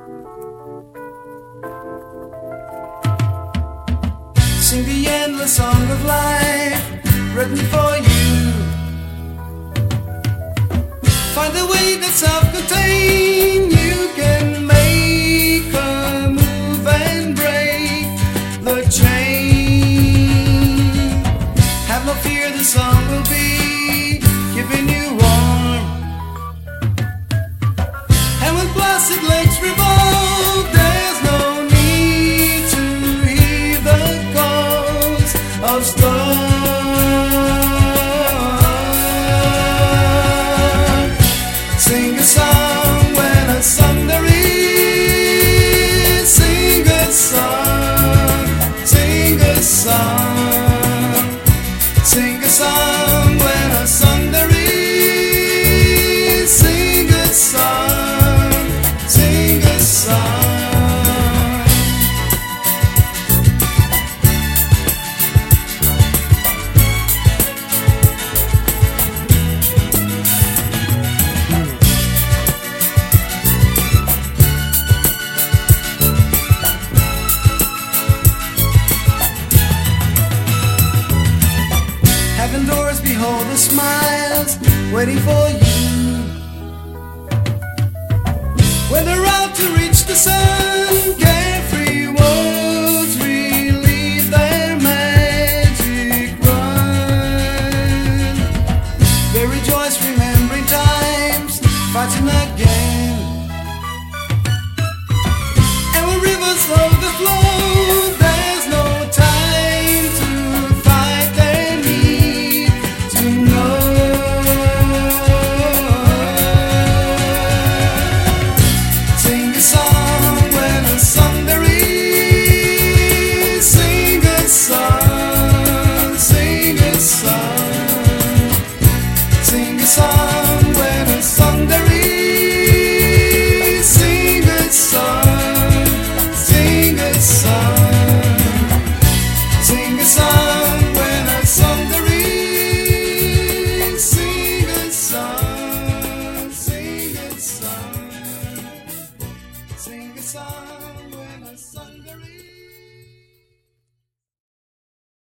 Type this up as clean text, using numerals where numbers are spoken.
Sing the endless song of life written for you. Find the way that's self-contained. You can make a move and break the chain. Have no fear, the song will be keeping you warm. And when placid legs revolve, there's no need to heed the calls of storm. Sing a song when a thunder is. Sing a song, sing a song. Sing a song when a thunder is. Sing a song, sing a song. Heaven doors, behold the smiles waiting for you. When they're out to reach the sun, carefree worlds relieve their magic run. They rejoice remembering times, fighting again. And when rivers flow the flow,